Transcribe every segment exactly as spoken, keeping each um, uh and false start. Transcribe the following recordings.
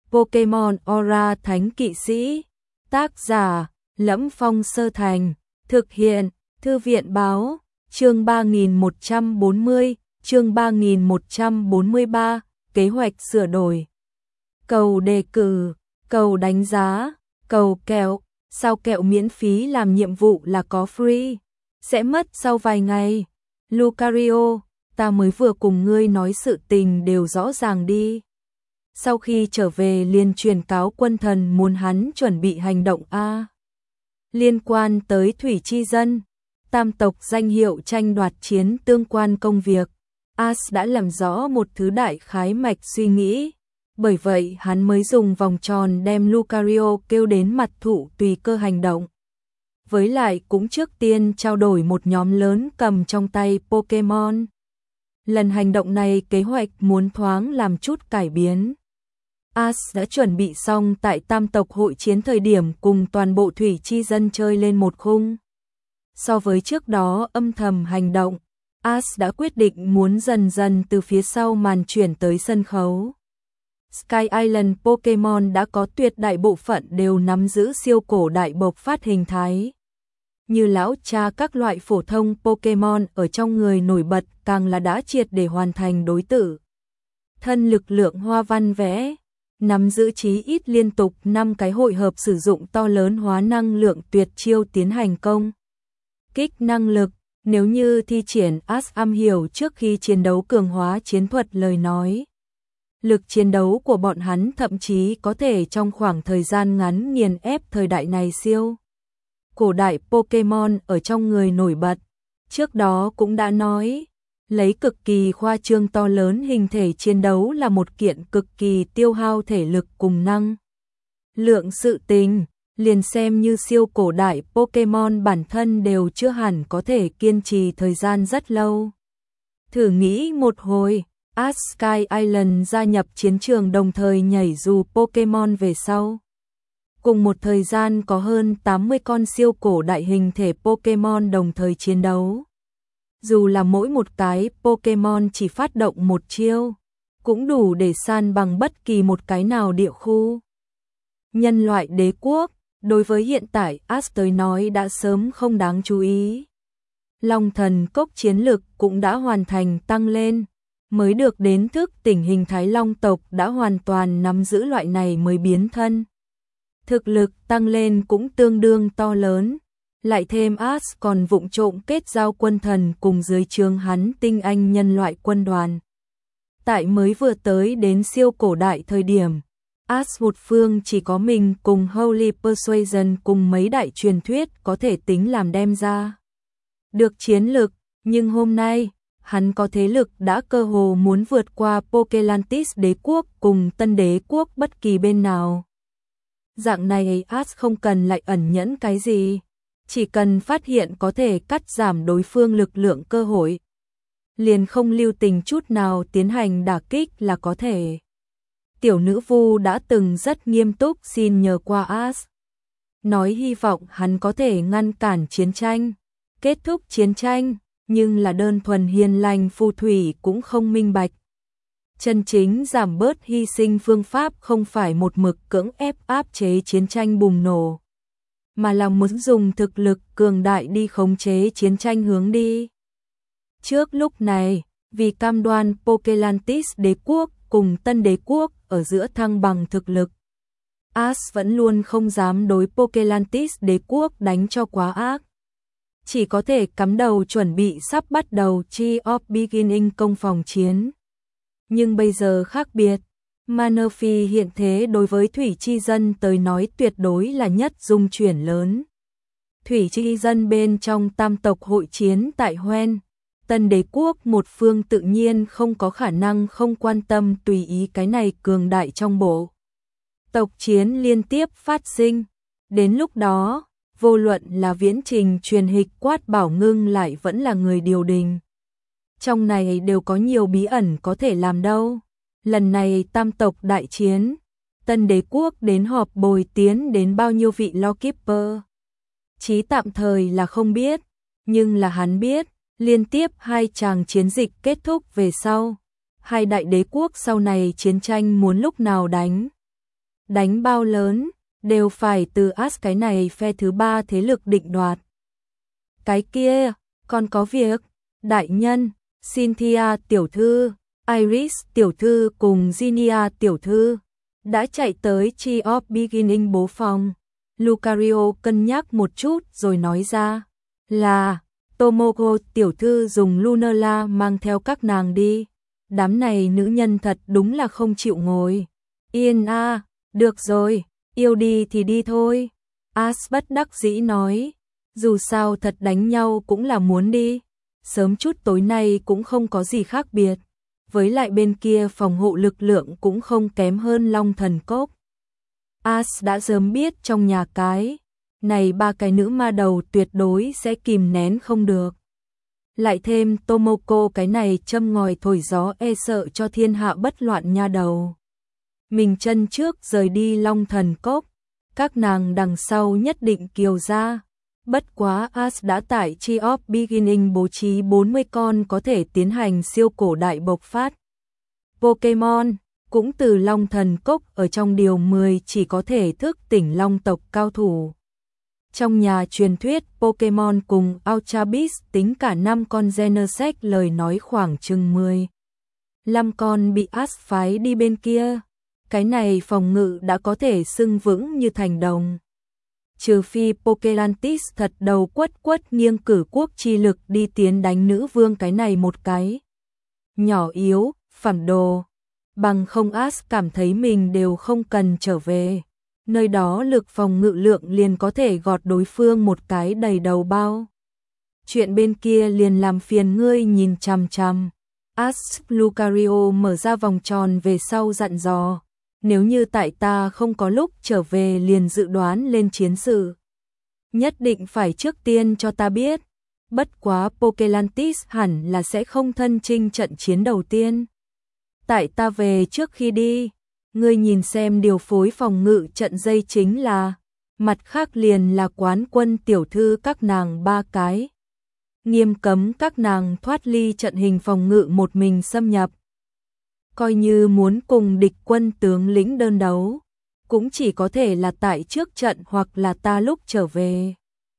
Pokemon Aura Thánh Kỵ Sĩ. Tác giả: Lẫm Phong Sơ Thành. Thực hiện: Thư viện báo. Chương ba nghìn một trăm bốn mươi, chương ba nghìn một trăm bốn mươi ba, kế hoạch sửa đổi. Cầu đề cử, cầu đánh giá, cầu kẹo, sao kẹo miễn phí làm nhiệm vụ là có free, sẽ mất sau vài ngày. Lucario, ta mới vừa cùng ngươi nói sự tình đều rõ ràng đi. Sau khi trở về liền truyền cáo quân thần muốn hắn chuẩn bị hành động A. Liên quan tới Thủy Chi Dân, tam tộc danh hiệu tranh đoạt chiến tương quan công việc, As đã làm rõ một thứ đại khái mạch suy nghĩ, bởi vậy hắn mới dùng vòng tròn đem Lucario kêu đến mặt thụ tùy cơ hành động. Với lại cũng trước tiên trao đổi một nhóm lớn cầm trong tay Pokemon. Lần hành động này kế hoạch muốn thoáng làm chút cải biến. As đã chuẩn bị xong tại tam tộc hội chiến thời điểm cùng toàn bộ Thủy Chi Dân chơi lên một khung. So với trước đó âm thầm hành động, As đã quyết định muốn dần dần từ phía sau màn chuyển tới sân khấu. Sky Island Pokemon đã có tuyệt đại bộ phận đều nắm giữ siêu cổ đại bộc phát hình thái. Như lão cha các loại phổ thông Pokemon ở trong người nổi bật càng là đã triệt để hoàn thành đối tử. Thân lực lượng hoa văn vẽ, nắm giữ chí ít liên tục năm cái hội hợp sử dụng to lớn hóa năng lượng tuyệt chiêu tiến hành công kích năng lực, nếu như thi triển As am hiểu trước khi chiến đấu cường hóa chiến thuật lời nói. Lực chiến đấu của bọn hắn thậm chí có thể trong khoảng thời gian ngắn nghiền ép thời đại này siêu cổ đại Pokemon ở trong người nổi bật. Trước đó cũng đã nói, lấy cực kỳ khoa trương to lớn hình thể chiến đấu là một kiện cực kỳ tiêu hao thể lực cùng năng lượng sự tình, liền xem như siêu cổ đại Pokemon bản thân đều chưa hẳn có thể kiên trì thời gian rất lâu. Thử nghĩ một hồi, As Sky Island gia nhập chiến trường đồng thời nhảy dù Pokemon về sau. Cùng một thời gian có hơn tám mươi con siêu cổ đại hình thể Pokemon đồng thời chiến đấu. Dù là mỗi một cái Pokemon chỉ phát động một chiêu, cũng đủ để san bằng bất kỳ một cái nào địa khu. Nhân loại đế quốc, đối với hiện tại As tới nói đã sớm không đáng chú ý. Long thần cốc chiến lực cũng đã hoàn thành tăng lên, mới được đến thức tỉnh hình thái long tộc đã hoàn toàn nắm giữ loại này mới biến thân. Thực lực tăng lên cũng tương đương to lớn, lại thêm As còn vụng trộm kết giao quân thần cùng dưới trướng hắn tinh anh nhân loại quân đoàn. Tại mới vừa tới đến siêu cổ đại thời điểm, As một phương chỉ có mình cùng Holy Persuasion cùng mấy đại truyền thuyết có thể tính làm đem ra được chiến lực, nhưng hôm nay, hắn có thế lực đã cơ hồ muốn vượt qua Pokelantis đế quốc cùng Tân đế quốc bất kỳ bên nào. Dạng này As không cần lại ẩn nhẫn cái gì, chỉ cần phát hiện có thể cắt giảm đối phương lực lượng cơ hội, liền không lưu tình chút nào tiến hành đả kích là có thể. Tiểu nữ vu đã từng rất nghiêm túc xin nhờ qua As, nói hy vọng hắn có thể ngăn cản chiến tranh, kết thúc chiến tranh, nhưng là đơn thuần hiền lành phù thủy cũng không minh bạch. Chân chính giảm bớt hy sinh phương pháp không phải một mực cưỡng ép áp chế chiến tranh bùng nổ, mà là muốn dùng thực lực cường đại đi khống chế chiến tranh hướng đi. Trước lúc này, vì cam đoan Pokelantis đế quốc cùng Tân đế quốc ở giữa thăng bằng thực lực, As vẫn luôn không dám đối Pokelantis đế quốc đánh cho quá ác. Chỉ có thể cắm đầu chuẩn bị sắp bắt đầu Chi of Beginning công phòng chiến. Nhưng bây giờ khác biệt, Manaphy hiện thế đối với Thủy Chi Dân tới nói tuyệt đối là nhất dung chuyển lớn. Thủy Chi Dân bên trong tam tộc hội chiến tại Hoenn, Tân đế quốc một phương tự nhiên không có khả năng không quan tâm tùy ý cái này cường đại trong bộ. Tộc chiến liên tiếp phát sinh, đến lúc đó, vô luận là viễn trình truyền hịch quát bảo ngưng lại vẫn là người điều đình. Trong này đều có nhiều bí ẩn có thể làm đâu. Lần này tam tộc đại chiến, Tân đế quốc đến họp bồi tiến đến bao nhiêu vị Lawkeeper. Chí tạm thời là không biết, nhưng là hắn biết, liên tiếp hai tràng chiến dịch kết thúc về sau, hai đại đế quốc sau này chiến tranh muốn lúc nào đánh. đánh bao lớn, đều phải từ As cái này phe thứ ba thế lực định đoạt. Cái kia, còn có việc, đại nhân, Cynthia tiểu thư, Iris tiểu thư cùng Ginia tiểu thư đã chạy tới Tree of Beginning bố phòng. Lucario cân nhắc một chút rồi nói ra là Tomoko tiểu thư dùng Lunala mang theo các nàng đi. Đám này nữ nhân thật đúng là không chịu ngồi yên a. Được rồi, yêu đi thì đi thôi. As bất đắc dĩ nói, dù sao thật đánh nhau cũng là muốn đi. Sớm chút tối nay cũng không có gì khác biệt. Với lại bên kia phòng hộ lực lượng cũng không kém hơn Long Thần Cốc. As đã sớm biết trong nhà cái này ba cái nữ ma đầu tuyệt đối sẽ kìm nén không được. Lại thêm Tomoko cái này châm ngòi thổi gió e sợ cho thiên hạ bất loạn nha đầu. Mình chân trước rời đi Long Thần Cốc, các nàng đằng sau nhất định kiều ra. Bất quá As đã tại Tree of Beginning bố trí bốn mươi con có thể tiến hành siêu cổ đại bộc phát Pokemon, cũng từ Long Thần Cốc ở trong điều mười chỉ có thể thức tỉnh long tộc cao thủ. Trong nhà truyền thuyết Pokemon cùng Ultra Beast tính cả năm con Genesect lời nói khoảng chừng mười lăm con bị As phái đi bên kia. Cái này phòng ngự đã có thể xưng vững như thành đồng. Trừ phi Pokelantis thật đầu quất quất nghiêng cử quốc chi lực đi tiến đánh nữ vương cái này một cái. Nhỏ yếu, phản đồ. Bằng không As cảm thấy mình đều không cần trở về. Nơi đó lực phòng ngự lượng liền có thể gọt đối phương một cái đầy đầu bao. Chuyện bên kia liền làm phiền ngươi nhìn chằm chằm. As Lucario mở ra vòng tròn về sau dặn dò. Nếu như tại ta không có lúc trở về liền dự đoán lên chiến sự. Nhất định phải trước tiên cho ta biết. Bất quá Pokelantis hẳn là sẽ không thân chinh trận chiến đầu tiên. Tại ta về trước khi đi, ngươi nhìn xem điều phối phòng ngự trận dây chính là, mặt khác liền là quán quân tiểu thư các nàng ba cái. Nghiêm cấm các nàng thoát ly trận hình phòng ngự một mình xâm nhập. Coi như muốn cùng địch quân tướng lĩnh đơn đấu, cũng chỉ có thể là tại trước trận hoặc là ta lúc trở về.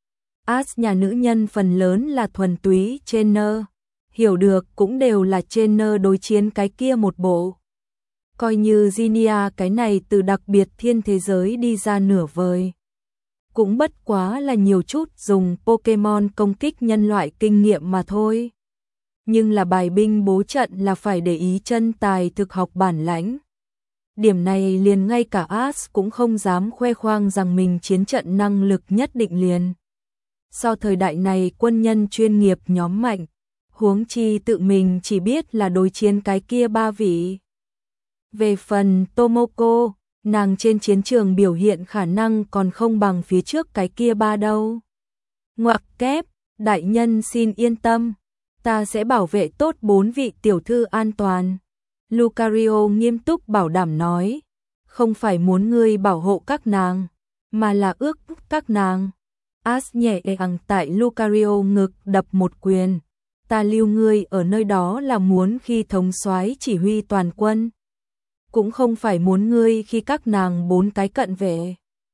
As nhà nữ nhân phần lớn là thuần túy trainer, hiểu được cũng đều là trainer đối chiến cái kia một bộ. Coi như Ginia cái này từ đặc biệt thiên thế giới đi ra nửa vời. Cũng bất quá là nhiều chút dùng Pokemon công kích nhân loại kinh nghiệm mà thôi. Nhưng là bài binh bố trận là phải để ý chân tài thực học bản lãnh. Điểm này liền ngay cả As cũng không dám khoe khoang rằng mình chiến trận năng lực nhất định liền. Sau thời đại này quân nhân chuyên nghiệp nhóm mạnh, huống chi tự mình chỉ biết là đối chiến cái kia ba vị. Về phần Tomoko, nàng trên chiến trường biểu hiện khả năng còn không bằng phía trước cái kia ba đâu. Ngoặc kép, đại nhân xin yên tâm, ta sẽ bảo vệ tốt bốn vị tiểu thư an toàn. Lucario nghiêm túc bảo đảm nói, không phải muốn ngươi bảo hộ các nàng, mà là ước các nàng. As nhẹ nhàng tại Lucario ngực đập một quyền, ta lưu ngươi ở nơi đó là muốn khi thống soái chỉ huy toàn quân, cũng không phải muốn ngươi khi các nàng bốn cái cận vệ.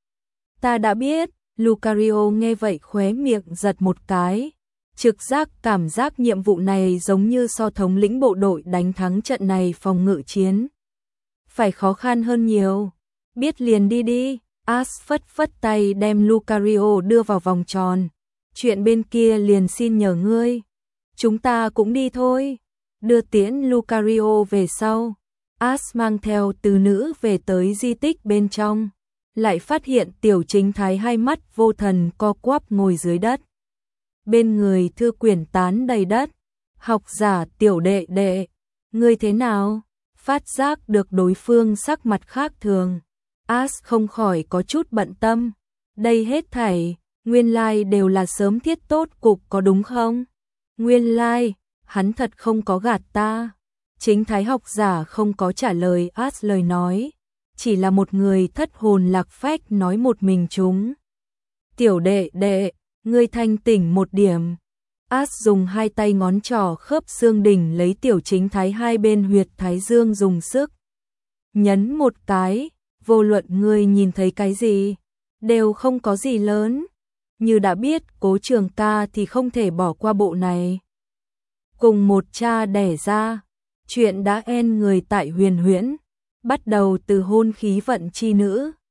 Ta đã biết. Lucario nghe vậy khóe miệng giật một cái, trực giác cảm giác nhiệm vụ này giống như so thống lĩnh bộ đội đánh thắng trận này phòng ngự chiến phải khó khăn hơn nhiều. Biết liền đi đi. As phất phất tay đem Lucario đưa vào vòng tròn. Chuyện bên kia liền xin nhờ ngươi. Chúng ta cũng đi thôi. Đưa tiễn Lucario về sau, As mang theo từ nữ về tới di tích bên trong, lại phát hiện tiểu chính thái hai mắt vô thần co quắp ngồi dưới đất. Bên người thư quyển tán đầy đất. Học giả tiểu đệ đệ, ngươi thế nào? Phát giác được đối phương sắc mặt khác thường, As không khỏi có chút bận tâm. Đây hết thảy, nguyên lai like đều là sớm thiết tốt cục có đúng không? Nguyên lai, like, hắn thật không có gạt ta. Chính thái học giả không có trả lời As lời nói, chỉ là một người thất hồn lạc phách nói một mình chúng. Tiểu đệ đệ, ngươi thanh tỉnh một điểm. As dùng hai tay ngón trỏ khớp xương đỉnh lấy tiểu chính thái hai bên huyệt thái dương dùng sức nhấn một cái, vô luận ngươi nhìn thấy cái gì, đều không có gì lớn. Như đã biết Cố Trường ca thì không thể bỏ qua bộ này. Cùng một cha đẻ ra, chuyện đã en người tại Huyền Huyễn, bắt đầu từ hôn khí vận chi nữ,